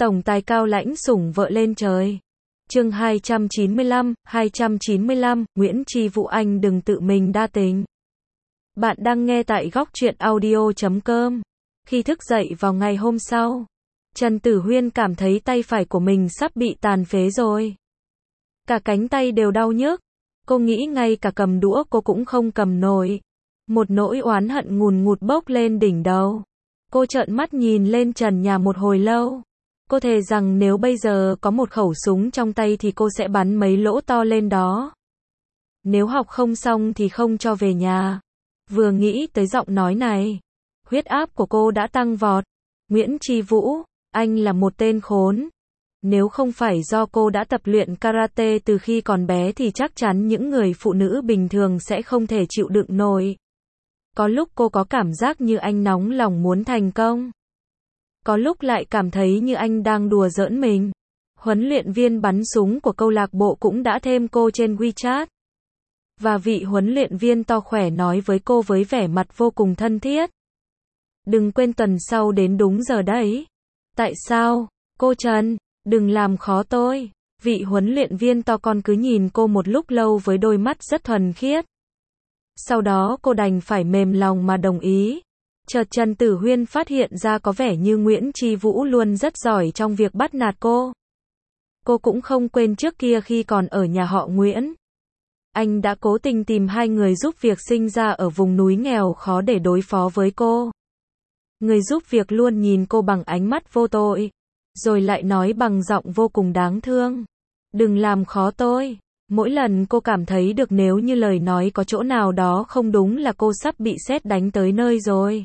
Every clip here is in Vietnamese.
Tổng tài cao lãnh sủng vợ lên trời. Chương 295, Nguyễn Chi Vũ anh đừng tự mình đa tình. Bạn đang nghe tại góc truyện audio.com. Khi thức dậy vào ngày hôm sau, Trần Tử Huyên cảm thấy tay phải của mình sắp bị tàn phế rồi. Cả cánh tay đều đau nhức. Cô nghĩ ngay cả cầm đũa cô cũng không cầm nổi. Một nỗi oán hận ngùn ngụt bốc lên đỉnh đầu. Cô trợn mắt nhìn lên trần nhà một hồi lâu. Cô thề rằng nếu bây giờ có một khẩu súng trong tay thì cô sẽ bắn mấy lỗ to lên đó. Nếu học không xong thì không cho về nhà. Vừa nghĩ tới giọng nói này, huyết áp của cô đã tăng vọt. Nguyễn Chi Vũ, anh là một tên khốn. Nếu không phải do cô đã tập luyện karate từ khi còn bé thì chắc chắn những người phụ nữ bình thường sẽ không thể chịu đựng nổi. Có lúc cô có cảm giác như anh nóng lòng muốn thành công. Có lúc lại cảm thấy như anh đang đùa giỡn mình. Huấn luyện viên bắn súng của câu lạc bộ cũng đã thêm cô trên WeChat. Và vị huấn luyện viên to khỏe nói với cô với vẻ mặt vô cùng thân thiết. Đừng quên tuần sau đến đúng giờ đấy. Tại sao, cô Trần? Đừng làm khó tôi. Vị huấn luyện viên to con cứ nhìn cô một lúc lâu với đôi mắt rất thuần khiết. Sau đó cô đành phải mềm lòng mà đồng ý. Chợt Trần Tử Huyên phát hiện ra có vẻ như Nguyễn Chi Vũ luôn rất giỏi trong việc bắt nạt cô. Cô cũng không quên trước kia khi còn ở nhà họ Nguyễn. Anh đã cố tình tìm hai người giúp việc sinh ra ở vùng núi nghèo khó để đối phó với cô. Người giúp việc luôn nhìn cô bằng ánh mắt vô tội. Rồi lại nói bằng giọng vô cùng đáng thương. Đừng làm khó tôi. Mỗi lần cô cảm thấy được nếu như lời nói có chỗ nào đó không đúng là cô sắp bị sét đánh tới nơi rồi.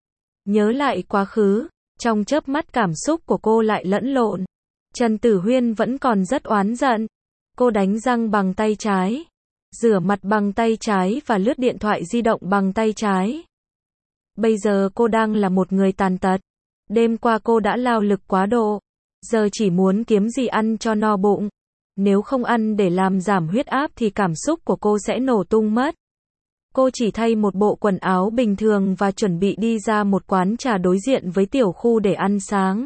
Nhớ lại quá khứ, trong chớp mắt cảm xúc của cô lại lẫn lộn. Trần Tử Huyên vẫn còn rất oán giận. Cô đánh răng bằng tay trái, rửa mặt bằng tay trái và lướt điện thoại di động bằng tay trái. Bây giờ cô đang là một người tàn tật. Đêm qua cô đã lao lực quá độ. Giờ chỉ muốn kiếm gì ăn cho no bụng. Nếu không ăn để làm giảm huyết áp thì cảm xúc của cô sẽ nổ tung mất. Cô chỉ thay một bộ quần áo bình thường và chuẩn bị đi ra một quán trà đối diện với tiểu khu để ăn sáng.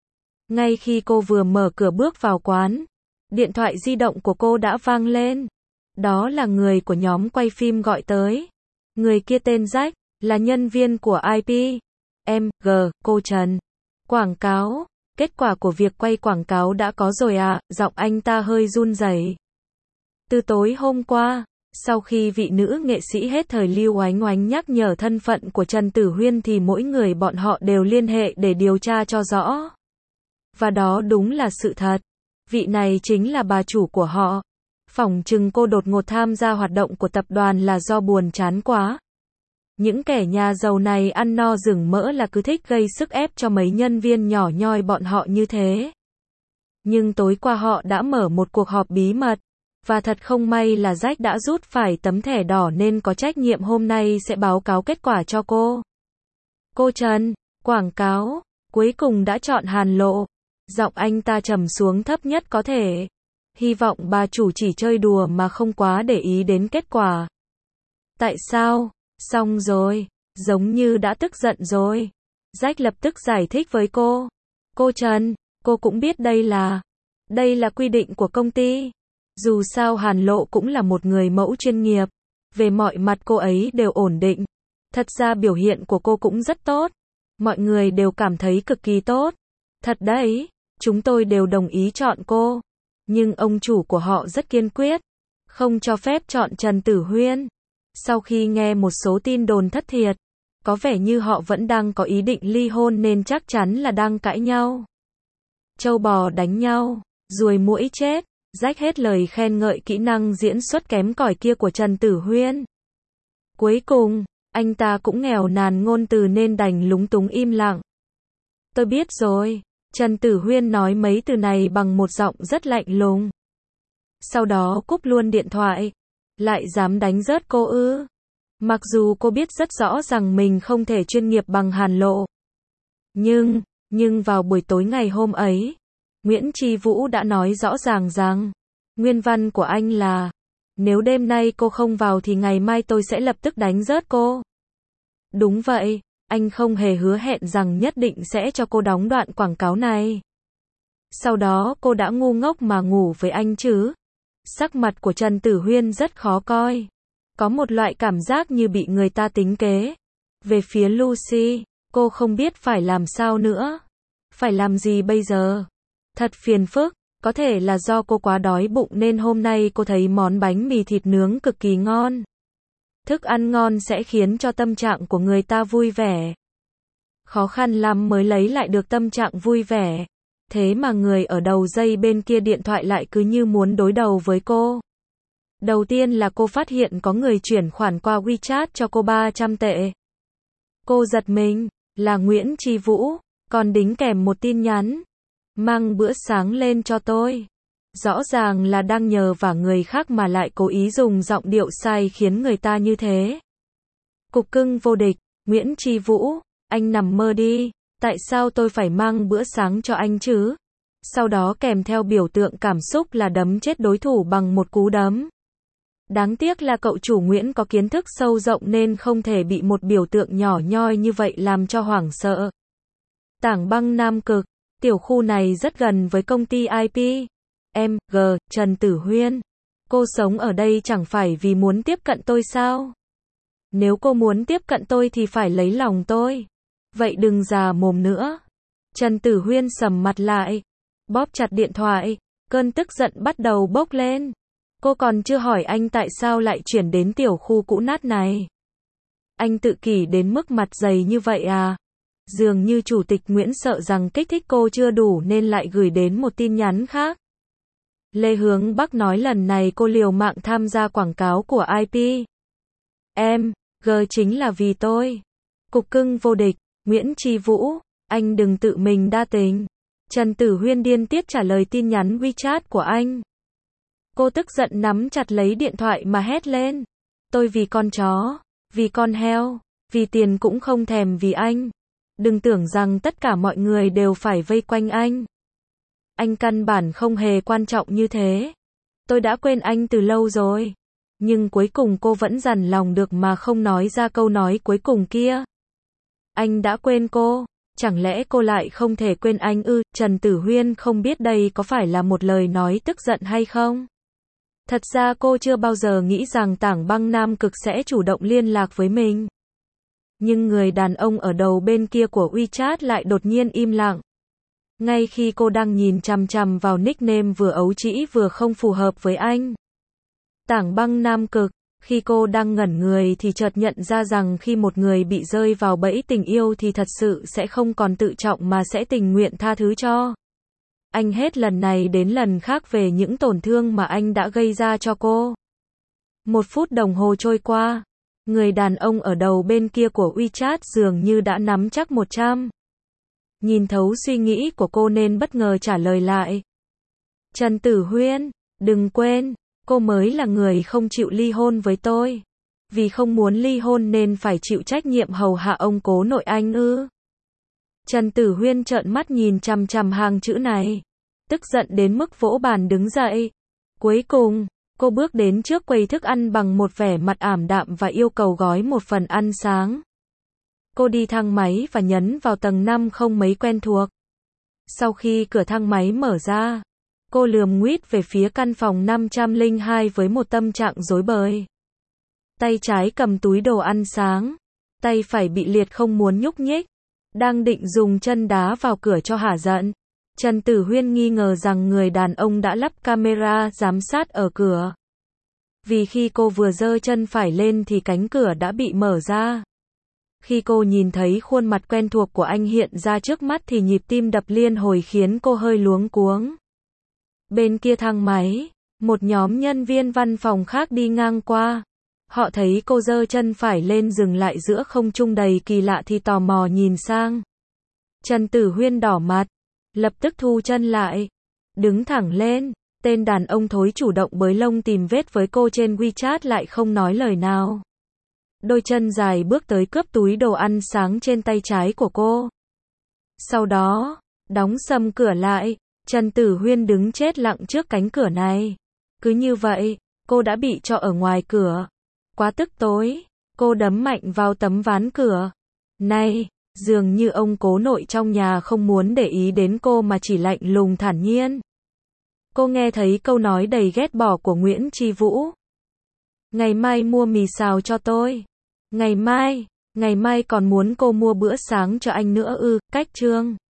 Ngay khi cô vừa mở cửa bước vào quán, điện thoại di động của cô đã vang lên. Đó là người của nhóm quay phim gọi tới. Người kia tên Jack, là nhân viên của IP. Cô Trần. Quảng cáo. Kết quả của việc quay quảng cáo đã có rồi ạ, giọng anh ta hơi run rẩy. Từ tối hôm qua, sau khi vị nữ nghệ sĩ hết thời Lưu Oánh Oánh nhắc nhở thân phận của Trần Tử Huyên thì mỗi người bọn họ đều liên hệ để điều tra cho rõ. Và đó đúng là sự thật. Vị này chính là bà chủ của họ. Phỏng chừng cô đột ngột tham gia hoạt động của tập đoàn là do buồn chán quá. Những kẻ nhà giàu này ăn no rừng mỡ là cứ thích gây sức ép cho mấy nhân viên nhỏ nhoi bọn họ như thế. Nhưng tối qua họ đã mở một cuộc họp bí mật. Và thật không may là Jack đã rút phải tấm thẻ đỏ nên có trách nhiệm hôm nay sẽ báo cáo kết quả cho cô. Cô Trần, quảng cáo, cuối cùng đã chọn Hàn Lộ. Giọng anh ta trầm xuống thấp nhất có thể. Hy vọng bà chủ chỉ chơi đùa mà không quá để ý đến kết quả. Tại sao? Xong rồi, giống như đã tức giận rồi. Jack lập tức giải thích với cô. Cô Trần, cô cũng biết đây là quy định của công ty. Dù sao Hàn Lộ cũng là một người mẫu chuyên nghiệp. Về mọi mặt cô ấy đều ổn định. Thật ra biểu hiện của cô cũng rất tốt. Mọi người đều cảm thấy cực kỳ tốt. Thật đấy, chúng tôi đều đồng ý chọn cô. Nhưng ông chủ của họ rất kiên quyết. Không cho phép chọn Trần Tử Huyên. Sau khi nghe một số tin đồn thất thiệt, có vẻ như họ vẫn đang có ý định ly hôn nên chắc chắn là đang cãi nhau. Trâu bò đánh nhau, ruồi muỗi chết. Jack hết lời khen ngợi kỹ năng diễn xuất kém cỏi kia của Trần Tử Huyên. Cuối cùng, anh ta cũng nghèo nàn ngôn từ nên đành lúng túng im lặng. Tôi biết rồi. Trần Tử Huyên nói mấy từ này bằng một giọng rất lạnh lùng. Sau đó cúp luôn điện thoại. Lại dám đánh rớt cô ư? Mặc dù cô biết rất rõ rằng mình không thể chuyên nghiệp bằng Hàn Lộ. Nhưng vào buổi tối ngày hôm ấy, Nguyễn Chi Vũ đã nói rõ ràng rằng, nguyên văn của anh là, nếu đêm nay cô không vào thì ngày mai tôi sẽ lập tức đánh rớt cô. Đúng vậy, anh không hề hứa hẹn rằng nhất định sẽ cho cô đóng đoạn quảng cáo này. Sau đó cô đã ngu ngốc mà ngủ với anh chứ? Sắc mặt của Trần Tử Huyên rất khó coi. Có một loại cảm giác như bị người ta tính kế. Về phía Lucy, cô không biết phải làm sao nữa. Phải làm gì bây giờ? Thật phiền phức, có thể là do cô quá đói bụng nên hôm nay cô thấy món bánh mì thịt nướng cực kỳ ngon. Thức ăn ngon sẽ khiến cho tâm trạng của người ta vui vẻ. Khó khăn lắm mới lấy lại được tâm trạng vui vẻ. Thế mà người ở đầu dây bên kia điện thoại lại cứ như muốn đối đầu với cô. Đầu tiên là cô phát hiện có người chuyển khoản qua WeChat cho cô 300 tệ. Cô giật mình, là Nguyễn Chi Vũ, còn đính kèm một tin nhắn. Mang bữa sáng lên cho tôi. Rõ ràng là đang nhờ vả người khác mà lại cố ý dùng giọng điệu sai khiến người ta như thế. Cục cưng vô địch, Nguyễn Chi Vũ, anh nằm mơ đi, tại sao tôi phải mang bữa sáng cho anh chứ? Sau đó kèm theo biểu tượng cảm xúc là đấm chết đối thủ bằng một cú đấm. Đáng tiếc là cậu chủ Nguyễn có kiến thức sâu rộng nên không thể bị một biểu tượng nhỏ nhoi như vậy làm cho hoảng sợ. Tảng băng Nam Cực, tiểu khu này rất gần với công ty IP. Em, G, Trần Tử Huyên. Cô sống ở đây chẳng phải vì muốn tiếp cận tôi sao? Nếu cô muốn tiếp cận tôi thì phải lấy lòng tôi. Vậy đừng già mồm nữa. Trần Tử Huyên sầm mặt lại, bóp chặt điện thoại, cơn tức giận bắt đầu bốc lên. Cô còn chưa hỏi anh tại sao lại chuyển đến tiểu khu cũ nát này. Anh tự kỷ đến mức mặt dày như vậy à? Dường như chủ tịch Nguyễn sợ rằng kích thích cô chưa đủ nên lại gửi đến một tin nhắn khác. Lê Hướng Bắc nói lần này cô liều mạng tham gia quảng cáo của IP. Em, G chính là vì tôi. Cục cưng vô địch, Nguyễn Chi Vũ, anh đừng tự mình đa tình. Trần Tử Huyên điên tiết trả lời tin nhắn WeChat của anh. Cô tức giận nắm chặt lấy điện thoại mà hét lên. Tôi vì con chó, vì con heo, vì tiền cũng không thèm vì anh. Đừng tưởng rằng tất cả mọi người đều phải vây quanh anh. Anh căn bản không hề quan trọng như thế. Tôi đã quên anh từ lâu rồi. Nhưng cuối cùng cô vẫn dằn lòng được mà không nói ra câu nói cuối cùng kia. Anh đã quên cô, chẳng lẽ cô lại không thể quên anh ư? Trần Tử Huyên không biết đây có phải là một lời nói tức giận hay không. Thật ra cô chưa bao giờ nghĩ rằng Tảng băng Nam Cực sẽ chủ động liên lạc với mình. Nhưng người đàn ông ở đầu bên kia của WeChat lại đột nhiên im lặng. Ngay khi cô đang nhìn chằm chằm vào nickname vừa ấu trĩ vừa không phù hợp với anh. Tảng băng Nam Cực, khi cô đang ngẩn người thì chợt nhận ra rằng khi một người bị rơi vào bẫy tình yêu thì thật sự sẽ không còn tự trọng mà sẽ tình nguyện tha thứ cho. Anh hết lần này đến lần khác về những tổn thương mà anh đã gây ra cho cô. 1 phút đồng hồ trôi qua, người đàn ông ở đầu bên kia của WeChat dường như đã nắm chắc 100. Nhìn thấu suy nghĩ của cô nên bất ngờ trả lời lại. Trần Tử Huyên, đừng quên, cô mới là người không chịu ly hôn với tôi. Vì không muốn ly hôn nên phải chịu trách nhiệm hầu hạ ông cố nội anh ư? Trần Tử Huyên trợn mắt nhìn chằm chằm hàng chữ này. Tức giận đến mức vỗ bàn đứng dậy. Cuối cùng, cô bước đến trước quầy thức ăn bằng một vẻ mặt ảm đạm và yêu cầu gói một phần ăn sáng. Cô đi thang máy và nhấn vào tầng 5 không mấy quen thuộc. Sau khi cửa thang máy mở ra, cô lườm nguýt về phía căn phòng 502 với một tâm trạng rối bời. Tay trái cầm túi đồ ăn sáng, tay phải bị liệt không muốn nhúc nhích, đang định dùng chân đá vào cửa cho hả giận. Trần Tử Huyên nghi ngờ rằng người đàn ông đã lắp camera giám sát ở cửa. Vì khi cô vừa giơ chân phải lên thì cánh cửa đã bị mở ra. Khi cô nhìn thấy khuôn mặt quen thuộc của anh hiện ra trước mắt thì nhịp tim đập liên hồi khiến cô hơi luống cuống. Bên kia thang máy, một nhóm nhân viên văn phòng khác đi ngang qua. Họ thấy cô giơ chân phải lên dừng lại giữa không trung đầy kỳ lạ thì tò mò nhìn sang. Trần Tử Huyên đỏ mặt, lập tức thu chân lại, đứng thẳng lên. Tên đàn ông thối chủ động bới lông tìm vết với cô trên WeChat lại không nói lời nào. Đôi chân dài bước tới cướp túi đồ ăn sáng trên tay trái của cô. Sau đó, đóng sầm cửa lại, Trần Tử Huyên đứng chết lặng trước cánh cửa này. Cứ như vậy, cô đã bị cho ở ngoài cửa. Quá tức tối, cô đấm mạnh vào tấm ván cửa. Này, Dường như ông cố nội trong nhà không muốn để ý đến cô mà chỉ lạnh lùng thản nhiên. Cô nghe thấy câu nói đầy ghét bỏ của Nguyễn Chi Vũ. Ngày mai mua mì xào cho tôi. Ngày mai còn muốn cô mua bữa sáng cho anh nữa ư, cách Trương.